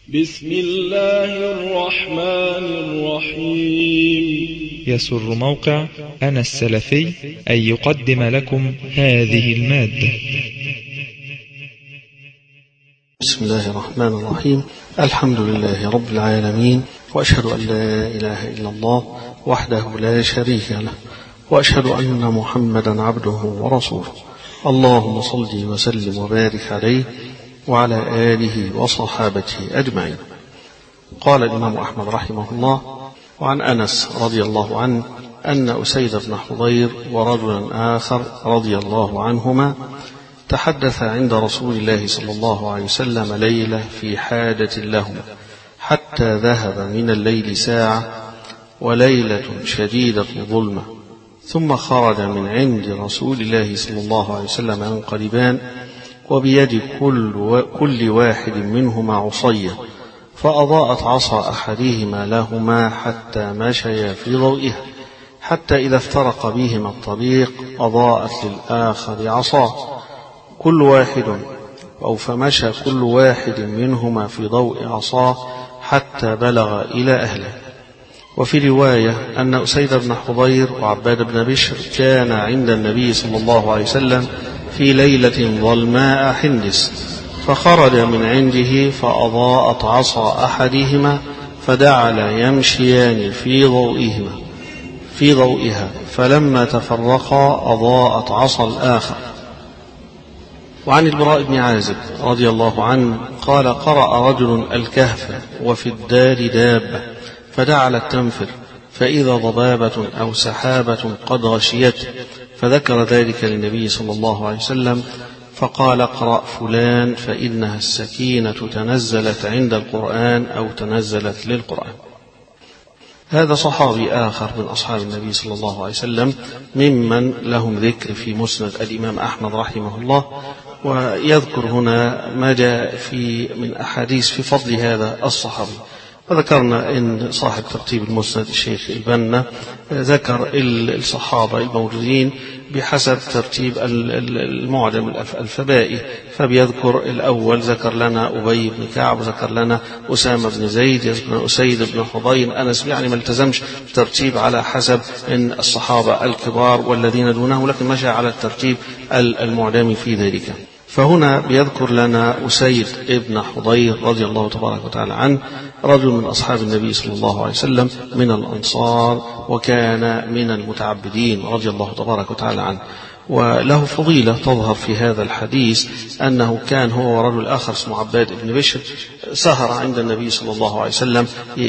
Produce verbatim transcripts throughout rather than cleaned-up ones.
بسم الله الرحمن الرحيم. يسر موقع أنا السلفي أن يقدم لكم هذه المادة. بسم الله الرحمن الرحيم. الحمد لله رب العالمين، وأشهد أن لا إله إلا الله وحده لا شريك له، وأشهد أن محمدا عبده ورسوله. اللهم صل وسلم وبارك عليه وعلى آله وصحابته أجمعين. قال الإمام أحمد رحمه الله: وعن أنس رضي الله عنه أن أسيد بن حضير ورجلا آخر رضي الله عنهما تحدث عند رسول الله صلى الله عليه وسلم ليلة في حاجة لهما، حتى ذهب من الليل ساعة، وليلة شديدة ظلمة، ثم خرج من عند رسول الله صلى الله عليه وسلم ينقلبان، وبيد كل, كل واحد منهما عصية، فأضاءت عصا أحدهما لهما حتى مشيا في ضوئها، حتى إذا افترق بهما الطريق أضاءت للآخر عصاه، كل واحد أو فمشى كل واحد منهما في ضوء عصاه حتى بلغ إلى أهله. وفي رواية أن أسيد بن حضير وعباد بن بشر كان عند النبي صلى الله عليه وسلم في ليلة ظلماء حندس، فخرج من عنده فأضاءت عصا أحدهما، فجعلا يمشيان في ضوئهما في ضوئها، فلما تفرقا أضاءت عصا الآخر. وعن البراء بن عازب رضي الله عنه قال: قرأ رجل الكهف وفي الدار دابة، فجعلت تنفر، فإذا ضبابة أو سحابة قد غشيته، فذكر ذلك للنبي صلى الله عليه وسلم، فقال: اقرأ فلان فإنها السكينة تنزلت عند القرآن أو تنزلت للقرآن. هذا صحابي آخر من أصحاب النبي صلى الله عليه وسلم ممن لهم ذكر في مسند الإمام أحمد رحمه الله، ويذكر هنا ما جاء في من أحاديث في فضل هذا الصحابي. وذكرنا إن صاحب ترتيب المسند الشيخ البنا ذكر الصحابة الموجودين بحسب ترتيب المعجم الألفبائي، فبيذكر الأول ذكر لنا أبي بن كعب، ذكر لنا أسامة بن زيد، يذكر أسيد بن حضير، أنس، يعني ما التزمش ترتيب على حسب إن الصحابة الكبار والذين دونه، لكن مشى على الترتيب المعجم في ذلك. فهنا بيذكر لنا أسيد بن حضير رضي الله تبارك وتعالى عنه، رجل من أصحاب النبي صلى الله عليه وسلم من الأنصار، وكان من المتعبدين رضي الله تبارك وتعالى عنه، وله فضيلة تظهر في هذا الحديث أنه كان هو ورجل آخر اسمه عباد بن بشر سهر عند النبي صلى الله عليه وسلم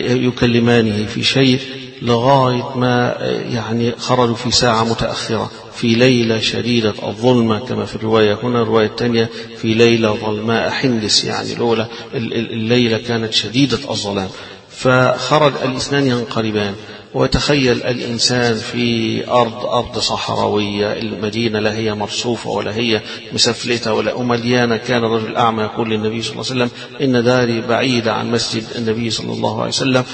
يكلمانه في شيء لغاية ما يعني خرجوا في ساعة متأخرة في ليلة شديدة الظلمة، كما في الرواية هنا. الرواية الثانية في ليلة ظلماء حندس، يعني الأولى الليلة كانت شديدة الظلام، فخرج الاثنان ينقلبان. وتخيل الإنسان في أرض أرض صحراوية، المدينة لا هي مرصوفة ولا هي مسفلتة ولا مليانة. كان الرجل الأعمى يقول للنبي صلى الله عليه وسلم: إن داري بعيدة عن مسجد النبي صلى الله عليه وسلم،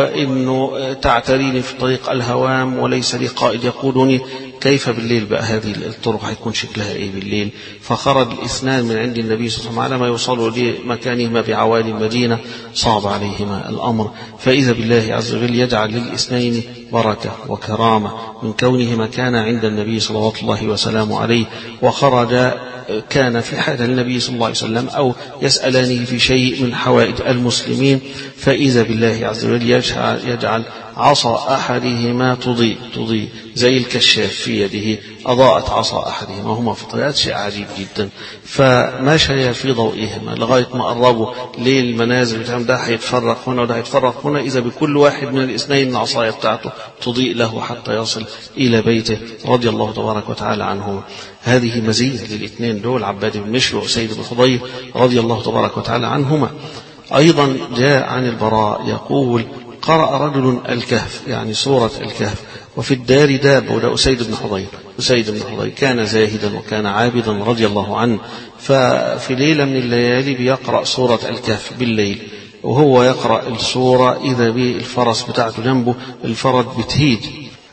وإنه تعتريني في طريق الهوام وليس لي قائد يقودني. كيف بالليل بقى؟ هذه الطرق هيكون شكلها ايه بالليل؟ فخرج الاثنان من عند النبي صلى الله عليه وسلم على ما يوصلوا لمكانهما بعوالي المدينة، صعب عليهما الأمر، فإذا بالله عز وجل يجعل للاثنين بركة وكرامة من كونهما كان عند النبي صلى الله وسلامه عليه، وخرج كان في حاجة للنبي صلى الله عليه وسلم أو يسألانه في شيء من حوائج المسلمين، فإذا بالله عز وجل يجعل عصا أحدهما تضيء تضيء زي الكشاف في يده، أضاءت عصا أحدهما، وهما في طريقات شيء عجيب جدا. فمشي في ضوئهما لغاية ما قربوا للمنازل بتاعهم، ده هيتفرق هنا وده هيتفرق هنا، إذا بكل واحد من الاثنين العصاية بتاعته تضيء له حتى يصل إلى بيته رضي الله تبارك وتعالى عنهما. هذه مزية للاثنين دول، عباد بن بشر وسيد بن حضير رضي الله تبارك وتعالى عنهما. أيضا جاء عن البراء يقول: قرأ رجل الكهف، يعني سورة الكهف، وفي الدار دابة، وده أسيد بن حضير. أسيد بن حضير كان زاهدا وكان عابدا رضي الله عنه، ففي ليلة من الليالي بيقرأ سورة الكهف بالليل، وهو يقرأ السورة إذا به الفرس بتاعته جنبه، الفرس بتهيج،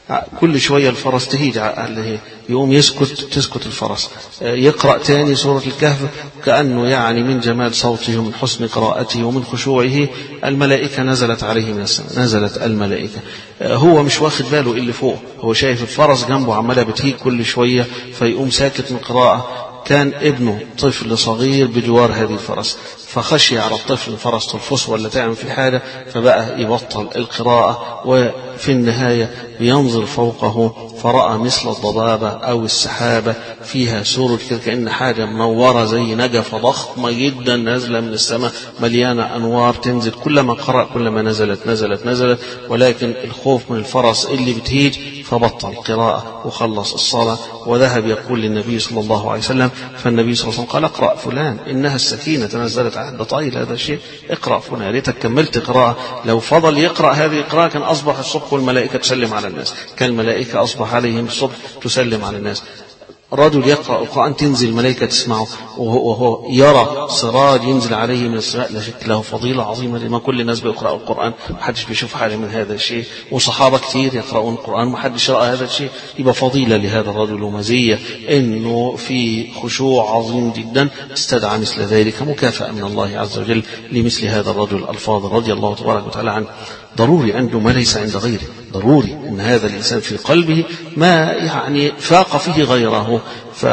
كل شوية الفرس تهيج عليه يقوم يسكت تسكت الفرس، يقرأ تاني سورة الكهف كأنه يعني من جمال صوته ومن حسن قراءته ومن خشوعه الملائكة نزلت عليه من السماء، نزلت الملائكة. هو مش واخد باله اللي فوق، هو شايف الفرس جنبه عمالة بتهيج كل شوية فيقوم ساكت من قراءة. كان ابنه طفل صغير بجوار هذه الفرس، فخشي على الطفل الفرس ترفصه ولا تعمل في حاجة، فبقى يبطل القراءة. وفي النهاية ينظر فوقه فرأى مثل الضبابة أو السحابة فيها سور كده كأن حاجة منورة زي نجفة ضخمة جدا نازلة من السماء مليانة أنوار تنزل. كلما قرأ كلما نزلت نزلت نزلت، ولكن الخوف من الفرس اللي بتهيج فبطل قراءة وخلص الصلاة وذهب يقول للنبي صلى الله عليه وسلم. فالنبي صلى الله عليه وسلم قال اقرأ فلان إنها السكينة تنزلت على طائل هذا الشيء، اقرأ فلان. يا ريتك كملت قراءة، لو فضل يقرأ هذه القراءة كان أصبح الصبح والملائكة تسلم على الناس، كان الملائكة أصبح عليهم الصبح تسلم على الناس. رجل يقرأ القرآن تنزل الملائكة تسمعه وهو يرى سراج ينزل عليه من السماء، لا شك له فضيلة عظيمة لما كل الناس بيقرأوا القرآن، محدش بيشوف حاجة من هذا الشيء، وصحابة كتير يقرؤون القرآن محدش رأى هذا الشيء. يبقى فضيلة لهذا الرجل ومزية إنه في خشوع عظيم جدا استدعى مثل ذلك، مكافأة من الله عز وجل لمثل هذا الرجل الفاضل رضي الله تبارك وتعالى عنه. ضروري عنده ما ليس عند غيره، ضروري ان هذا الانسان في قلبه ما يعني فاق فيه غيره.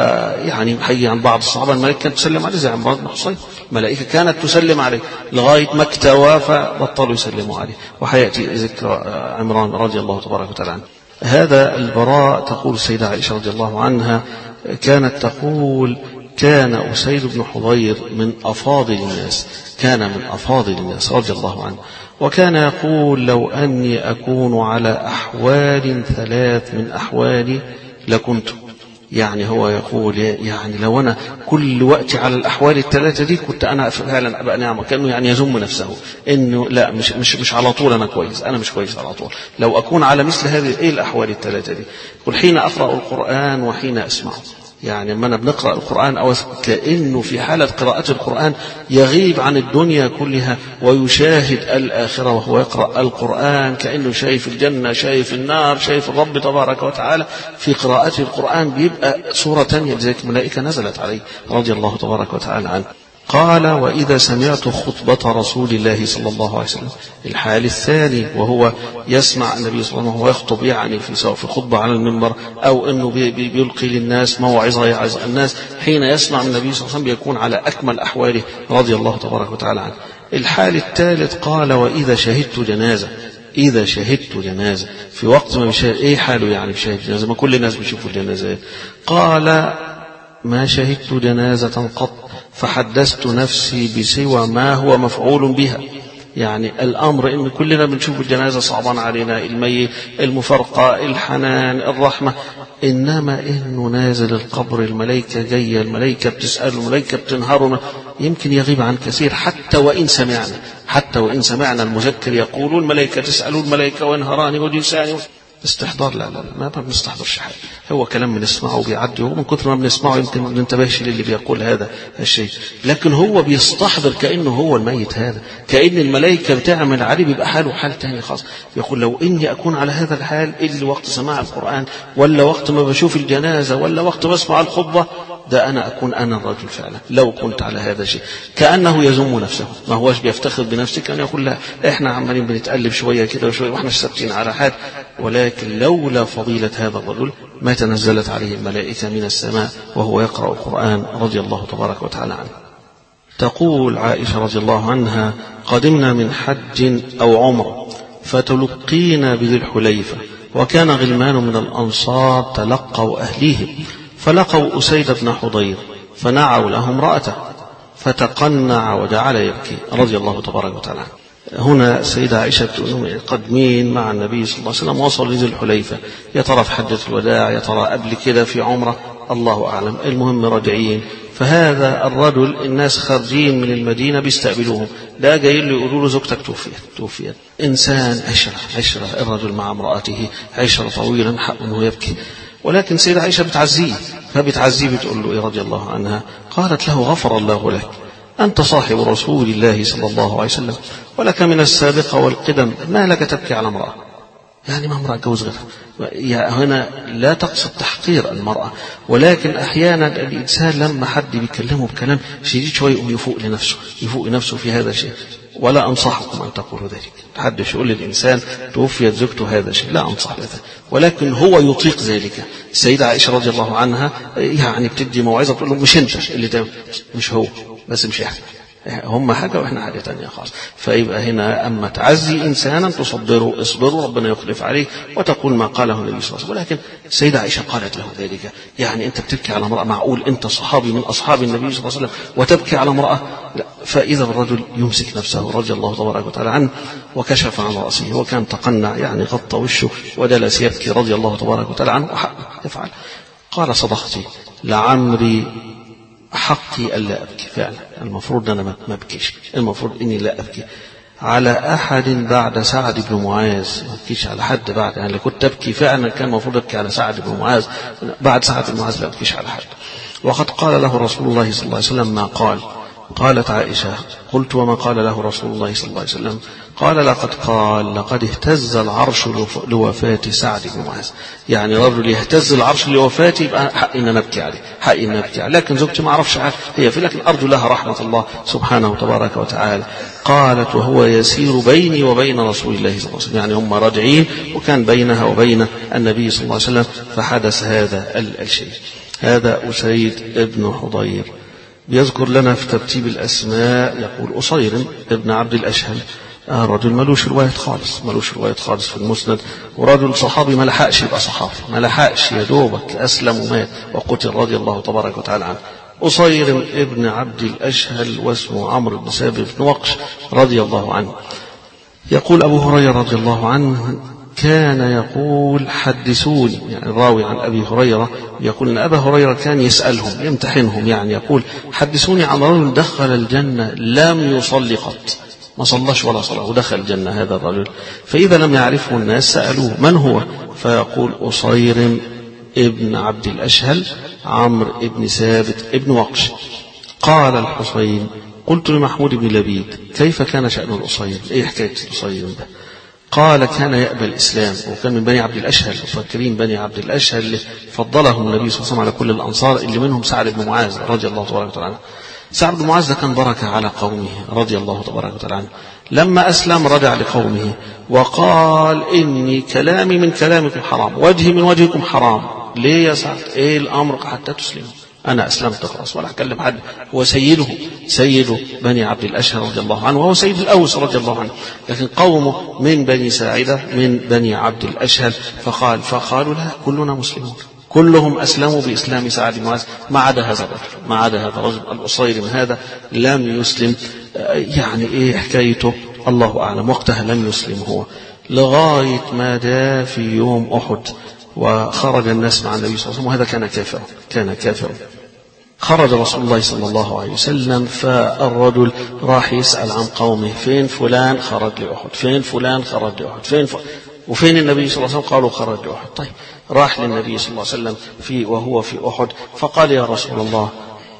فيعني حي عن بعض الصحابه الملائكه كانت تسلم عليه زي عمران بن حصين، الملائكه كانت تسلم عليه لغايه ما اكتوى فبطلوا يسلموا عليه. وحياتي ذكر عمران رضي الله تبارك وتعالى عنه. هذا البراء تقول السيده عائشه رضي الله عنها كانت تقول كان أسيد بن حضير من أفاضل الناس، كان من أفاضل الناس رضي الله عنه، وكان يقول لو أني أكون على أحوال ثلاث من أحوالي لكنت. يعني هو يقول يعني لو أنا كل وقت على الأحوال الثلاثة دي كنت أنا فعلا أبقى نعمة، كأنه يعني يذم نفسه إنه لا مش مش مش على طول أنا كويس، أنا مش كويس على طول. لو أكون على مثل هذه إيه الأحوال الثلاثة دي؟ قل حين أقرأ القرآن وحين أسمعه. يعني لما أنا بنقرأ القرآن أو كأنه في حالة قراءة القرآن يغيب عن الدنيا كلها ويشاهد الآخرة وهو يقرأ القرآن، كأنه شايف الجنة شايف النار شايف الرب تبارك وتعالى في قراءة القرآن، بيبقى صورة تانية لذلك الملائكة نزلت عليه رضي الله تبارك وتعالى عنه. قال وإذا سمعت خطبة رسول الله صلى الله عليه وسلم، الحال الثاني وهو يسمع النبي صلى الله عليه وسلم وهو يخطب، يعني في سواء في خطبة على المنبر أو أنه بيلقي للناس موعظة يعظ الناس، حين يسمع من النبي صلى الله عليه وسلم بيكون على أكمل أحواله رضي الله تبارك وتعالى عنه. الحال الثالث قال وإذا شهدت جنازة، إذا شهدت جنازة في وقت ما بيشاهد إيه حاله يعني بيشاهد جنازة؟ ما كل الناس بيشوفوا الجنازات. قال ما شهدت جنازة قط فحدثت نفسي بسوى ما هو مفعول بها. يعني الأمر إن كلنا بنشوف الجنازة صعبان علينا، الميت المفرقة الحنان الرحمة، إنما إنه نازل القبر الملائكة جاية، الملائكة بتسأل الملائكة بتنهرنا، يمكن يغيب عن كثير حتى وإن سمعنا، حتى وإن سمعنا المذكر يقول الملائكة تسأل الملائكة وانهراني وجلساني استحضار. لا لا ما بنستحضرش حاجة، هو كلام بنسمعه وبيعدي، ومن كثر ما بنسمعه يمكن ما بننتبهش للي بيقول هذا الشيء، لكن هو بيستحضر كأنه هو الميت هذا، كأن الملائكة بتعمل عليه، بيبقى حاله حال تاني خاص. يقول لو إني أكون على هذا الحال اللي وقت سماع القرآن ولا وقت ما بشوف الجنازة ولا وقت ما بسمع الخطبة، ده أنا أكون أنا الرجل فعلا لو كنت على هذا الشيء. كأنه يذم نفسه، ما هوش بيفتخر بنفسه، كان يقول لا إحنا عمالين بنتقلب شوية كده وشوية وإحنا ثابتين على حال، ولكن لولا فضيلة هذا الرجل ما تنزلت عليه الملائكة من السماء وهو يقرأ القرآن رضي الله تبارك وتعالى عنه. تقول عائشة رضي الله عنها قدمنا من حج أو عمر فتلقينا بذي الحليفة، وكان غلمان من الأنصار تلقوا أهليهم فلقوا أسيد بن حضير فنعوا له امرأته فتقنع وجعل يبكي رضي الله تبارك وتعالى عنه. هنا السيدة عائشة تقول قدمين مع النبي صلى الله عليه وسلم وصلوا لذي الحليفة، يا ترى في حجة الوداع يا ترى قبل كده في عمرة، الله أعلم، المهم راجعين. فهذا الرجل الناس خارجين من المدينة بيستقبلوهم، ده جاي له يقولوا له زوجتك توفيت توفيت إنسان عشرة عشرة الرجل مع امرأته عشرة طويلا حق أنه يبكي، ولكن سيدة عائشة بتعزيه، فبتعزيه بتقول له إيه رضي الله عنها، قالت له غفر الله لك، أنت صاحب رسول الله صلى الله عليه وسلم ولك من السابقة والقدم ما لك تبكي على امرأة. يعني ما امرأة جوز غيرها. يعني هنا لا تقصد تحقير المرأة، ولكن أحيانا الإنسان لما حد بيكلمه بكلام شديد شوية يقوم يفوق لنفسه يفوق لنفسه في هذا الشيء. ولا أنصحكم أن تقولوا ذلك. حدش يقول للإنسان توفيت زوجته هذا شيء، لا أنصح بذلك، ولكن هو يطيق ذلك. السيدة عائشة رضي الله عنها يعني بتدي موعظة تقول له مش أنت اللي تعمل، مش هو بس، مش إحنا، هم حاجة وإحنا حاجة تانية خالص. فيبقى هنا أما تعزي إنسانا تصبره اصبروا ربنا يخلف عليه وتقول ما قاله النبي صلى الله عليه وسلم. ولكن السيدة عائشة قالت له ذلك، يعني أنت بتبكي على امرأة، معقول أنت صحابي من أصحاب النبي صلى الله عليه وسلم وتبكي على امرأة؟ لا. فإذا الرجل يمسك نفسه رضي الله تبارك وتعالى عنه وكشف عن رأسه، وكان تقنع يعني غطى وشه ودلس يبكي رضي الله تبارك وتعالى عنه، وحقه يفعل. قال صدقتي لعمري حقي ألا أبكي. فعلا المفروض أنا ما أبكيش، المفروض إني لا أبكي على أحد بعد سعد بن معاذ، ما أبكيش على حد بعد، يعني اللي كنت أبكي فعلا كان المفروض أبكي على سعد بن معاذ، بعد سعد بن معاذ لا أبكيش على حد. وقد قال له رسول الله صلى الله عليه وسلم ما قال. قالت عائشة قلت وما قال له رسول الله صلى الله عليه وسلم؟ قال لقد قال لقد اهتز العرش لوفاة سعد بن معاذ. يعني رجل يهتز العرش لوفاته يبقى حقي ان نبكي عليه، حقي ان نبكي عليه، لكن زوجتي ما اعرفش هي في، لكن ارجو لها رحمة الله سبحانه وتبارك وتعالى. قالت وهو يسير بيني وبين رسول الله صلى الله عليه وسلم، يعني هم راجعين وكان بينها وبين النبي صلى الله عليه وسلم فحدث هذا الشيء. هذا أسيد ابن حضير بيذكر لنا في ترتيب الأسماء، يقول أصير ابن عبد الأشهل، آه رجل ملوش رواية خالص، ملوش رواية خالص في المسند، ورجل صحابي ما لحقش يبقى صحابي، ما لحقش يا دوبك أسلم ومات وقتل رضي الله تبارك وتعالى عنه. أصير ابن عبد الأشهل واسمه عمرو بن ثابت بن وقش رضي الله عنه. يقول أبو هريرة رضي الله عنه كان يقول حدثوني، يعني الراوي عن أبي هريرة يقول أن أبا هريرة كان يسألهم يمتحنهم، يعني يقول حدثوني عن رجل دخل الجنة لم يصلي قط، ما صلىش ولا صلاة ودخل الجنة هذا الرجل. فإذا لم يعرفه الناس سألوه من هو؟ فيقول أصير ابن عبد الأشهل عمرو ابن ثابت ابن وقش. قال الحسين قلت لمحمود بن لبيد كيف كان شأن الأصير؟ إيه حكاية الأصير ده؟ قال كان يأبى الإسلام، وكان من بني عبد الأشهل، وفاكرين بني عبد الأشهل اللي فضلهم النبي صلى الله عليه وسلم على كل الأنصار، اللي منهم سعد بن معاذ رضي الله تبارك وتعالى عنه. سعد بن معاذ ده كان بركة على قومه رضي الله تبارك وتعالى عنه. لما أسلم رجع لقومه وقال إني كلامي من كلامكم حرام، وجهي من وجهكم حرام. ليه يا سعد؟ إيه الأمر حتى تسلموا؟ أنا أسلمت خلاص ولا أكلم حد. هو سيده سيد بني عبد الأشهل رضي الله عنه، وهو سيد الأوس رضي الله عنه، لكن قومه من بني ساعدة من بني عبد الأشهل. فقال فقالوا لا كلنا مسلمون، كلهم أسلموا بإسلام سعد بن معاذ ما عدا هذا الرجل، ما عدا هذا الرجل الأصير من هذا لم يسلم. يعني إيه حكايته؟ الله أعلم. وقتها لم يسلم هو لغاية ما جاء في يوم أحد وخرج الناس مع النبي صلى الله عليه وسلم، وهذا كان كافرا، كان كافرا. خرج رسول الله صلى الله عليه وسلم، فالرجل راح يسأل عن قومه فين فلان خرج لأحد، فين فلان خرج لأحد، فين ف... وفين النبي صلى الله عليه وسلم؟ قالوا خرج لأحد. طيب راح للنبي صلى الله عليه وسلم في وهو في أحد فقال يا رسول الله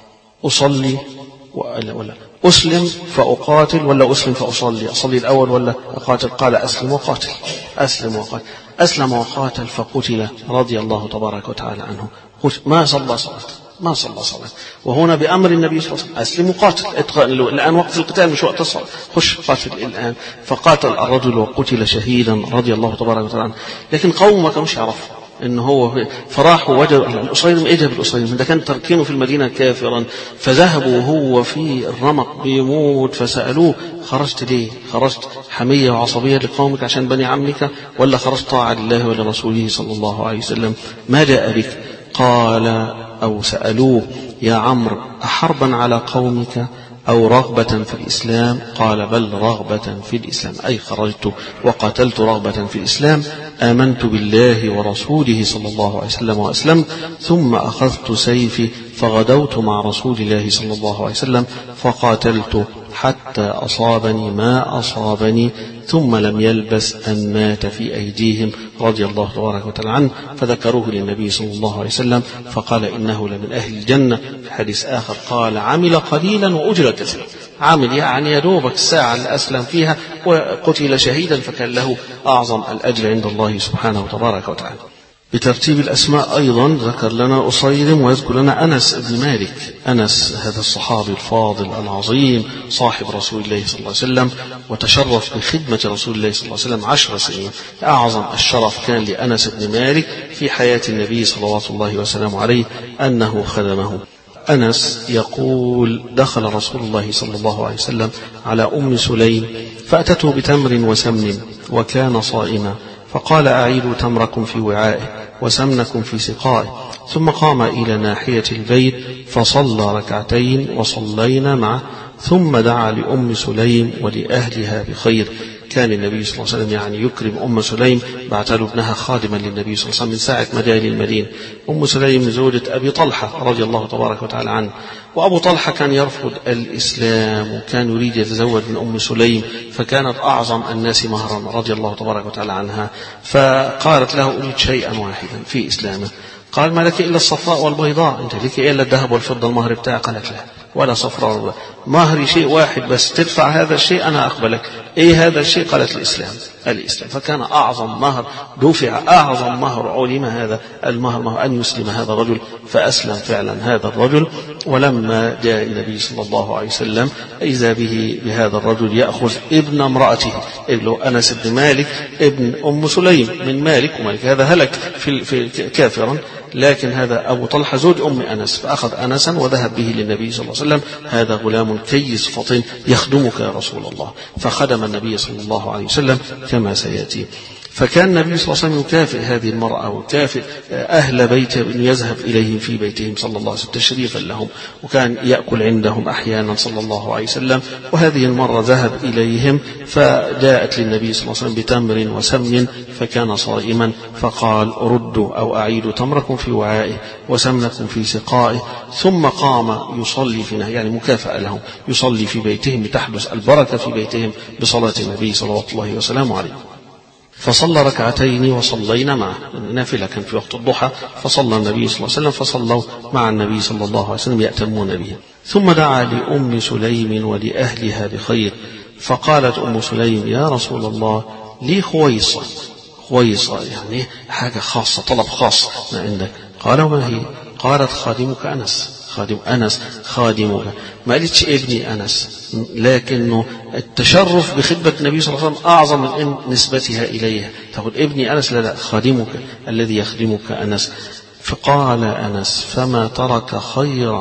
أصلي ولا, ولا أسلم فأقاتل ولا أسلم فأصلي؟ أصلي الأول ولا أقاتل؟ قال أسلم وقاتل، أسلم وقاتل. أسلم وقاتل فقتل رضي الله تبارك وتعالى عنه. ما صلى صلاة، ما صلى صلاة، وهنا بأمر النبي صلى الله عليه وسلم أسلم وقاتل، الآن وقت القتال مش وقت الصلاة، خش قاتل الآن. فقاتل الرجل وقتل شهيدا رضي الله تبارك وتعالى عنه. لكن قوم ما كانوش يعرفوا إن هو، فراحوا وجدوا الأصير. إيه جاب الأصير؟ ده كان تركينه في المدينة كافرا، فذهبوا وهو في الرمق بيموت فسألوه خرجت ليه؟ خرجت حمية وعصبية لقومك عشان بني عمك، ولا خرجت طاعة لله ولرسوله صلى الله عليه وسلم؟ ما جاء بك؟ قال أو سألوه يا عمرو أحربا على قومك أو رغبة في الإسلام؟ قال بل رغبة في الإسلام، أي خرجت وقاتلت رغبة في الإسلام. آمنت بالله ورسوله صلى الله عليه وسلم وأسلمت، ثم أخذت سيفي فغدوت مع رسول الله صلى الله عليه وسلم فقاتلت حتى أصابني ما أصابني، ثم لم يلبس أن مات في أيديهم رضي الله تبارك وتعالى عنه. فذكروه للنبي صلى الله عليه وسلم فقال إنه لمن أهل الجنة. في حديث آخر قال عمل قليلا وأجر كثيرا، عمل يعني يدوبك الساعة اللي أسلم فيها وقتل شهيدا، فكان له أعظم الأجر عند الله سبحانه وتبارك وتعالى. بترتيب الأسماء أيضا ذكر لنا أصيرم ويذكر لنا أنس بن مالك. أنس هذا الصحابي الفاضل العظيم صاحب رسول الله صلى الله عليه وسلم، وتشرف بخدمة رسول الله صلى الله عليه وسلم عشر سنين. أعظم الشرف كان لأنس بن مالك في حياة النبي صلوات الله وسلامه عليه أنه خدمه. أنس يقول: دخل رسول الله صلى الله عليه وسلم على أم سليم فأتته بتمر وسمن وكان صائما، فقال: أعيدوا تمركم في وعائه وسمنكم في سقائه. ثم قام إلى ناحية البيت فصلى ركعتين وصلينا معه، ثم دعا لأم سليم ولأهلها بخير. كان النبي صلى الله عليه وسلم يعني يكرم أم سليم، بعت له ابنها خادما للنبي صلى الله عليه وسلم من ساعة ما جاء للمدينة. أم سليم زوجة أبي طلحة رضي الله تبارك وتعالى عنه، وأبو طلحة كان يرفض الإسلام وكان يريد يتزوج من أم سليم، فكانت أعظم الناس مهرا رضي الله تبارك وتعالى عنها. فقالت له: أريد شيئا واحدا في إسلامه. قال: ما لك إلا الصفراء والبيضاء، أنت لك إلا الذهب والفضة المهر بتاعك؟ قالت: لا، ولا صفراء ولا مهري شيء واحد بس، تدفع هذا الشيء أنا أقبلك. إيه هذا الشيء؟ قالت: الإسلام. الإسلام. فكان أعظم مهر دفع، أعظم مهر علم هذا المهر مهر أن يسلم هذا الرجل، فأسلم فعلا هذا الرجل. ولما جاء النبي صلى الله عليه وسلم إذا به بهذا الرجل يأخذ ابن امرأته، ابن أنس بن مالك ابن أم سليم من مالك، ومالك هذا هلك في, في كافرا، لكن هذا أبو طلحة زوج أم أنس، فأخذ أنسا وذهب به للنبي صلى الله عليه وسلم: هذا غلام كيس فطن يخدمك يا رسول الله. فخدم النبي صلى الله عليه وسلم كما سيأتي. فكان النبي صلى الله عليه وسلم يكافئ هذه المرأة ويكافئ أهل بيته أن يذهب إليهم في بيتهم صلى الله عليه وسلم تشريفا لهم، وكان يأكل عندهم أحيانا صلى الله عليه وسلم. وهذه المرة ذهب إليهم فجاءت للنبي صلى الله عليه وسلم بتمر وسمن، فكان صائما، فقال: ردوا أو أعيدوا تمركم في وعائه وسمنكم في سقائه. ثم قام يصلي فينا، يعني مكافأة لهم، يصلي في بيتهم لتحدث البركة في بيتهم بصلاة النبي صلى الله عليه وسلم عليه. فصلى ركعتين وصلينا معه، نافلة كان في وقت الضحى، فصلى النبي صلى الله عليه وسلم، فصلوا مع النبي صلى الله عليه وسلم يأتمون به. ثم دعا لأم سليم ولأهلها بخير، فقالت أم سليم: يا رسول الله، لي خويصة. خويصة يعني حاجة خاصة، طلب خاص ما عندك. قال: وما هي؟ قالت: خادمك أنس. خادم أنس خادمك، ما قالتش ابني أنس، لكنه التشرف بخدمة النبي صلى الله عليه وسلم أعظم من نسبتها إليه. تقول ابني أنس، لا لا، خادمك الذي يخدمك أنس. فقال أنس: فما ترك خير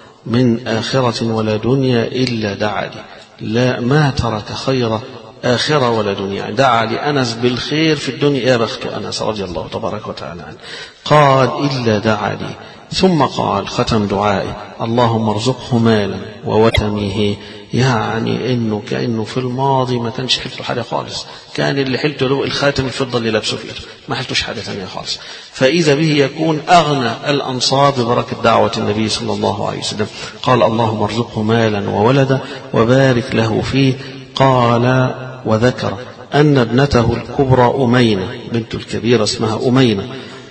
من آخرة ولا دنيا إلا دعا لي. لا، ما ترك خير آخرة ولا دنيا، دعا لأنس بالخير في الدنيا. يا بخت أنس رضي الله تبارك وتعالى عنه. قال: إلا دعا لي. ثم قال ختم دعائه: اللهم ارزقه مالا ووتمه. يعني انه كانه في الماضي ما كانش حلته حاجه خالص، كان اللي حلته له الخاتم الفضه اللي لابسه فيه، ما حلتوش حاجه ثانيه خالص. فاذا به يكون اغنى الانصار ببركه دعوه النبي صلى الله عليه وسلم. قال: اللهم ارزقه مالا وولدا وبارك له فيه. قال وذكر ان ابنته الكبرى أمينة بنت الكبيرة اسمها أمينة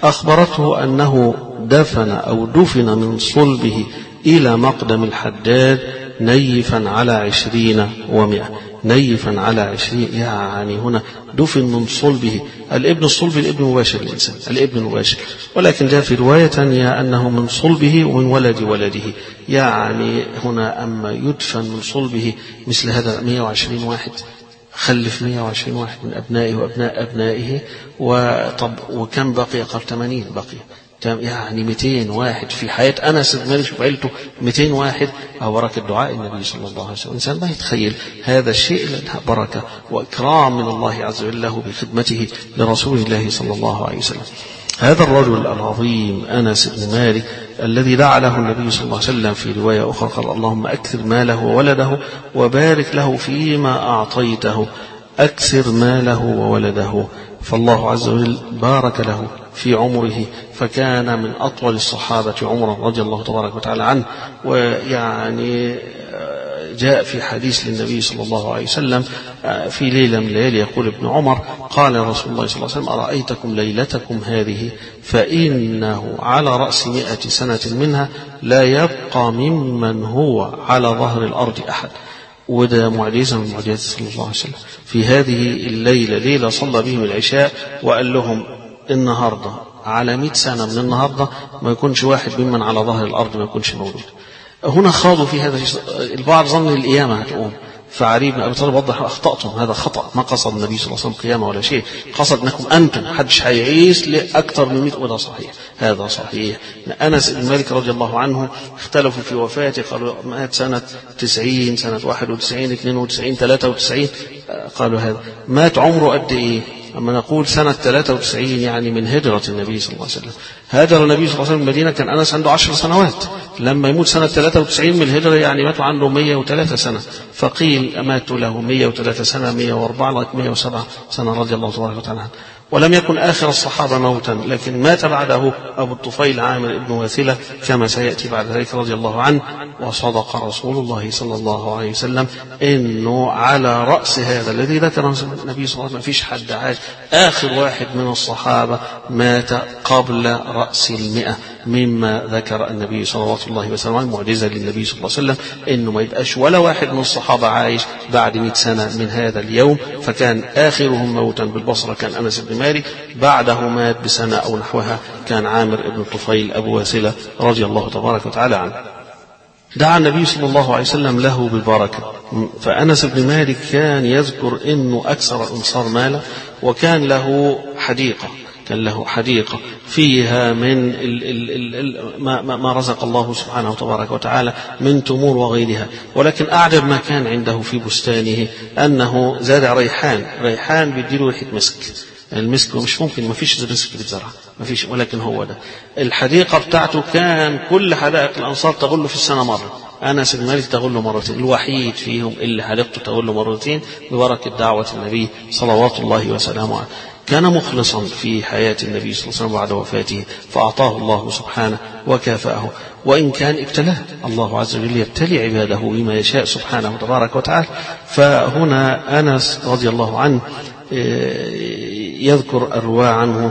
أخبرته أنه دفن أو دفن من صلبه إلى مقدم الحداد نيفا على عشرين ومئة، نيفا على عشرين، يعني هنا دفن من صلبه. الابن الصلب الابن مباشر الإنسان، الابن مباشر، ولكن جاء في رواية ثانية أنه من صلبه ومن ولد ولده، يعني هنا أما يدفن من صلبه مثل هذا مئة وعشرين واحد، خلف مئة وعشرين واحد من أبنائه وأبناء أبنائه. وطب وكم بقي؟ قال ثمانين بقي، يعني مئتين واحد في حياة أنس بن مالك وعيلته، مئتين واحد. أو بركة دعاء النبي صلى الله عليه وسلم. الإنسان ما يتخيل هذا الشيء لأنها بركة وإكرام من الله عز وجل له بخدمته لرسول الله صلى الله عليه وسلم. هذا الرجل العظيم أنس بن مالك الذي دعا له النبي صلى الله عليه وسلم في رواية أخرى قال: اللهم أكثر ماله وولده وبارك له فيما أعطيته، أكثر ماله وولده. فالله عز وجل بارك له في عمره، فكان من أطول الصحابة عمرا رضي الله تبارك وتعالى عنه. ويعني جاء في حديث للنبي صلى الله عليه وسلم في ليلة من الليالي يقول ابن عمر: قال رسول الله صلى الله عليه وسلم: أرأيتكم ليلتكم هذه فإنه على رأس مئة سنة منها لا يبقى ممن هو على ظهر الأرض أحد. وده معجزة من معجزات صلى الله عليه وسلم. في هذه الليلة ليلة صلى بهم العشاء وقال لهم النهاردة على مئة سنة من النهاردة ما يكونش واحد ممن على ظهر الأرض ما يكونش موجود. هنا خاضوا في هذا البعض ظن القيامة هتقوم، فعلي بن أبي طالب وضح أخطأتم، هذا خطأ، ما قصد النبي صلى الله عليه وسلم قيامة ولا شيء، قصد أنكم أنتم حدش هيعيش لأكثر من مئة. وده صحيح، هذا صحيح. أنس بن مالك رضي الله عنه اختلفوا في وفاته، قالوا مات سنة تسعين، سنة واحد وتسعين، اثنين وتسعين، ثلاثة وتسعين، قالوا هذا مات عمره قد إيه؟ أما نقول سنة ثلاثة وتسعين يعني من هجرة النبي صلى الله عليه وسلم. هاجر النبي صلى الله عليه وسلم المدينة كان أنس عنده عشر سنوات، لما يموت سنة ثلاثة وتسعين من الهجرة يعني ماتوا عنده مئة وثلاثة سنة، فقيل ماتوا له مئة وثلاثة سنة، مئة وأربعة لغاية مئة وسبعة سنة رضي الله تبارك وتعالى عنه. ولم يكن آخر الصحابة موتا، لكن مات بعده أبو الطفيل عامر بن واثلة كما سيأتي بعد ذلك رضي الله عنه. وصدق رسول الله صلى الله عليه وسلم إنه على رأس هذا الذي ذكر النبي صلى الله عليه وسلم ما فيش حد عاش، آخر واحد من الصحابة مات قبل رأس المئة مما ذكر النبي صلى الله عليه وسلم. معجزة للنبي صلى الله عليه وسلم إنه ما يبقاش ولا واحد من الصحابة عايش بعد مئة سنة من هذا اليوم، فكان آخرهم موتا بالبصرة كان أنس بن مالك، بعده مات بسنة أو نحوها كان عامر بن الطفيل أبو واثلة رضي الله تبارك وتعالى عنه. دعا النبي صلى الله عليه وسلم له بالبركة. فأنس بن مالك كان يذكر إنه أكثر الأنصار مالا، وكان له حديقة كان له حديقة فيها من ال ال ال ال ما, ما رزق الله سبحانه وتبارك وتعالى من تمور وغيرها. ولكن أعجب ما كان عنده في بستانه أنه زارع ريحان، ريحان بيديله ريحة مسك. المسك مش ممكن، ما فيش مسك بيتزرع، ما فيش، ولكن هو ده. الحديقة بتاعته كان كل حدائق الأنصار تغل في السنة مرة، أنس بن مالك تغل مرتين، الوحيد فيهم اللي حديقته تغل مرتين ببركة دعوة النبي صلوات الله وسلامه عليه. كان مخلصا في حياة النبي صلى الله عليه وسلم بعد وفاته، فأعطاه الله سبحانه وكافأه، وإن كان ابتلاه الله عز وجل يبتلي عباده بما يشاء سبحانه وتبارك وتعالى. فهنا أنس رضي الله عنه يذكر الرواة عنه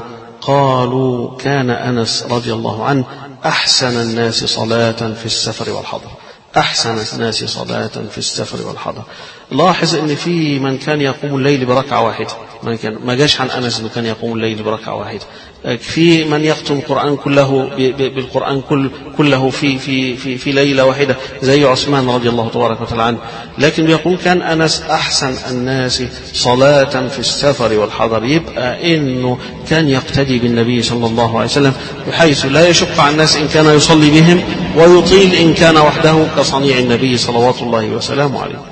قالوا كان أنس رضي الله عنه أحسن الناس صلاة في السفر والحضر، أحسن الناس صلاة في السفر والحضر. لاحظ أن في من كان يقوم الليل بركعة واحدة، من كان ما جاش عن أنس أنه كان يقوم الليل بركعة واحدة. في من يختم القرآن كله بالقرآن كل كله في في في في ليلة واحدة زي عثمان رضي الله تبارك وتعالى عنه. لكن يقول كان أنس أحسن الناس صلاة في السفر والحضر، يبقى إنه كان يقتدي بالنبي صلى الله عليه وسلم بحيث لا يشق على الناس إن كان يصلي بهم، ويطيل إن كان وحده كصنيع النبي صلوات الله وسلامه عليه.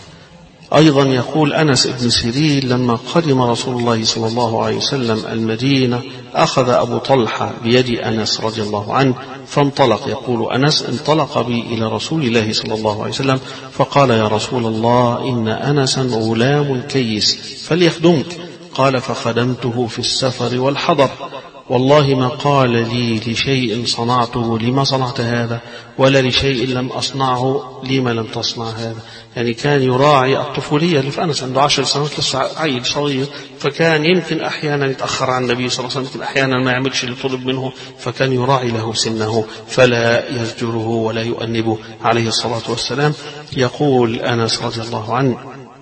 أيضا يقول أنس بن سيرين لما قدم رسول الله صلى الله عليه وسلم المدينة أخذ أبو طلحة بيد أنس رضي الله عنه فانطلق. يقول أنس انطلق بي إلى رسول الله صلى الله عليه وسلم فقال يا رسول الله إن أنسا غلام كيس فليخدمك. قال فخدمته في السفر والحضر، والله ما قال لي لشيء صنعته لما صنعت هذا، ولا لشيء لم أصنعه لما لم تصنع هذا. يعني كان يراعي الطفولية اللي في أنس، عنده عشر سنوات لسه عيل صغير، فكان يمكن أحيانا يتأخر عن النبي صلى الله عليه وسلم، أحيانا ما يعملش اللي طلب منه، فكان يراعي له سنه فلا يزجره ولا يؤنبه عليه الصلاة والسلام. يقول أنس رضي الله عنه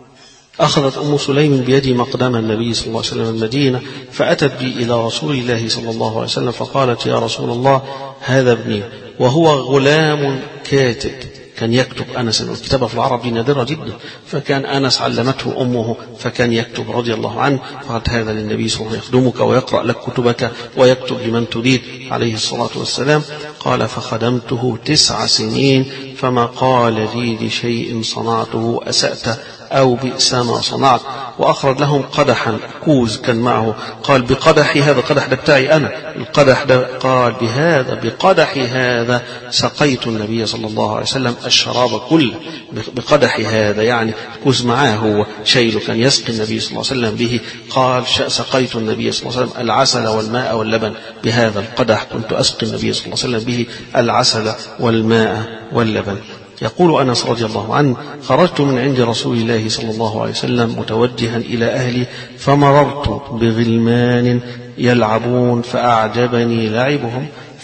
أخذت أم سليم بيدي مقدم النبي صلى الله عليه وسلم المدينة فأتت بي إلى رسول الله صلى الله عليه وسلم فقالت يا رسول الله هذا ابني وهو غلام كاتب. كان يكتب أنس، الكتابة في العرب نادرة جدا، فكان أنس علمته أمه فكان يكتب رضي الله عنه. فقالت هذا للنبي صلى الله عليه وسلم يخدمك ويقرأ لك كتبك ويكتب لمن تريد عليه الصلاة والسلام. قال فخدمته تسع سنين فما قال لي لشيء صنعته أسأت أو بئس ما صنعت. وأخرج لهم قدحا كوز كان معه، قال بقدحي هذا، قدح ده بتاعي أنا، القدح ده قال بهذا بقدحي هذا سقيت النبي صلى الله عليه وسلم الشراب كله، بقدحي هذا يعني كوز معاه هو شيله كان يسقي النبي صلى الله عليه وسلم به. قال سقيت النبي صلى الله عليه وسلم العسل والماء واللبن بهذا القدح، كنت أسقي النبي صلى الله عليه وسلم به العسل والماء واللبن. يقول أنس رضي الله عنه خرجت من عند رسول الله صلى الله عليه وسلم متوجها إلى أهلي فمررت بغلمان يلعبون فأعجبني لعبهم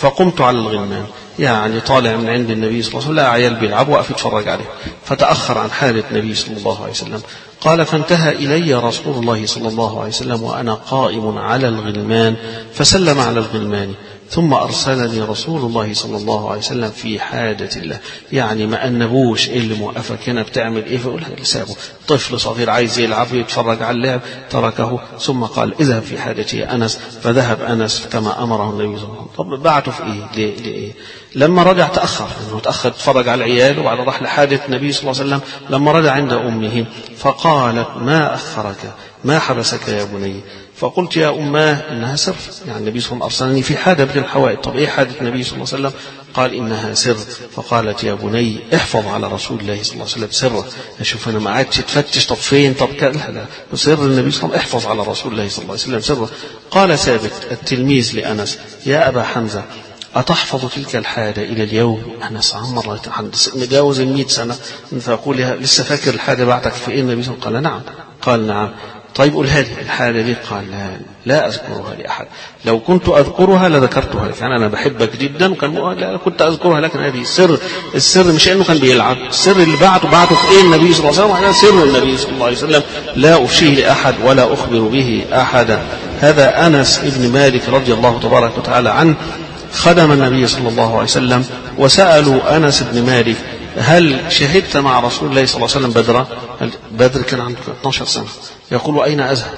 فقمت على الغلمان، يعني طالع من عند النبي صلى الله عليه وسلم لا عيال بيلعبوا وقف يتفرج عليه، فتأخر عن حالة النبي صلى الله عليه وسلم. قال فانتهى إلي رسول الله صلى الله عليه وسلم وأنا قائم على الغلمان فسلم على الغلمان، ثم أرسلني رسول الله صلى الله عليه وسلم في حاجة الله، يعني ما أنبوش إيه اللي موقفك هنا بتعمل إيه، فيقول اللي سابه طفل صغير عايز يلعب يتفرج على اللعب تركه، ثم قال اذهب في حاجتي يا أنس، فذهب أنس كما أمره النبي صلى الله عليه وسلم. طب بعته في إيه؟ ليه؟ ليه؟ لما رجع تأخر، إنه تأخر تفرج على العيال وبعد راح لحاجة النبي صلى الله عليه وسلم. لما رجع عند أمه فقالت ما أخرك ما حبسك يا بني؟ فقلت يا أماه إنها سر، يعني النبي صلى الله عليه وسلم أرسلني في حاجة من الحوائج. طب إيه حاجة النبي صلى الله عليه وسلم؟ قال إنها سر. فقالت يا بني احفظ على رسول الله صلى الله عليه وسلم سره. أشوف أنا ما عادش تفتش طب فين طب كذا، لا سر النبي صلى الله عليه وسلم، احفظ على رسول الله صلى الله عليه وسلم سره. قال ثابت التلميذ لأنس يا أبا حمزة أتحفظ تلك الحاجة إلى اليوم؟ أنس عمر متجاوز المئة سنة، فأقول لسه فاكر الحاجة بعدك في إيه النبي صلى الله عليه وسلم؟ قال نعم. قال نعم. طيب قل هذه الحالة دي. قال لا, لا أذكرها لأحد، لو كنت أذكرها لذكرتها لك، يعني أنا بحبك جدا وكان لا كنت أذكرها، لكن هذه السر. السر مش أنه كان بيلعب، السر اللي بعته بعته في إيه النبي صلى الله عليه وسلم، هذا سر النبي صلى الله عليه وسلم لا أفشيه لأحد ولا أخبر به أحدا. هذا أنس ابن مالك رضي الله تبارك وتعالى عنه خدم النبي صلى الله عليه وسلم، وسألوا أنس بن مالك هل شهدت مع رسول الله صلى الله عليه وسلم بدرا؟ بدر كان عنده اثناشر سنة. يقول أين أذهب؟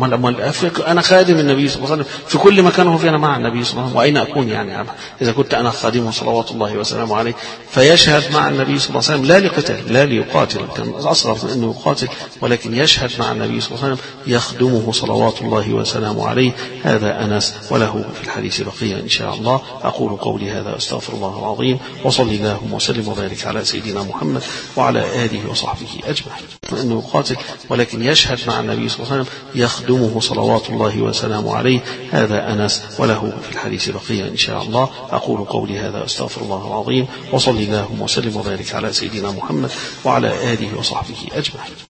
أنا خادم النبي صلى الله عليه وسلم في كل مكان هو فيه، أنا مع النبي صلى الله عليه وسلم، وأين أكون يعني إذا كنت أنا خادمه صلوات الله وسلامه عليه. فيشهد مع النبي صلى الله عليه وسلم لا لقتال لا ليقاتل، كان أصغر من أنه يقاتل، ولكن يشهد مع النبي صلى الله عليه وسلم يخدمه صلوات الله وسلامه عليه. هذا أنس، وله في الحديث بقية إن شاء الله. أقول قولي هذا أستغفر الله العظيم، وصلي اللهم وسلم وبارك على سيدنا محمد وعلى آله وصحبه أجمعين. أنه يقاتل ولكن يشهد مع النبي صلى الله عليه وسلم يخدمه صلوات الله وسلامه عليه. هذا أنس، وله في الحديث بقية إن شاء الله. أقول قولي هذا أستغفر الله العظيم، وصلي اللهم وسلم وبارك على سيدنا محمد وعلى آله وصحبه أجمعين.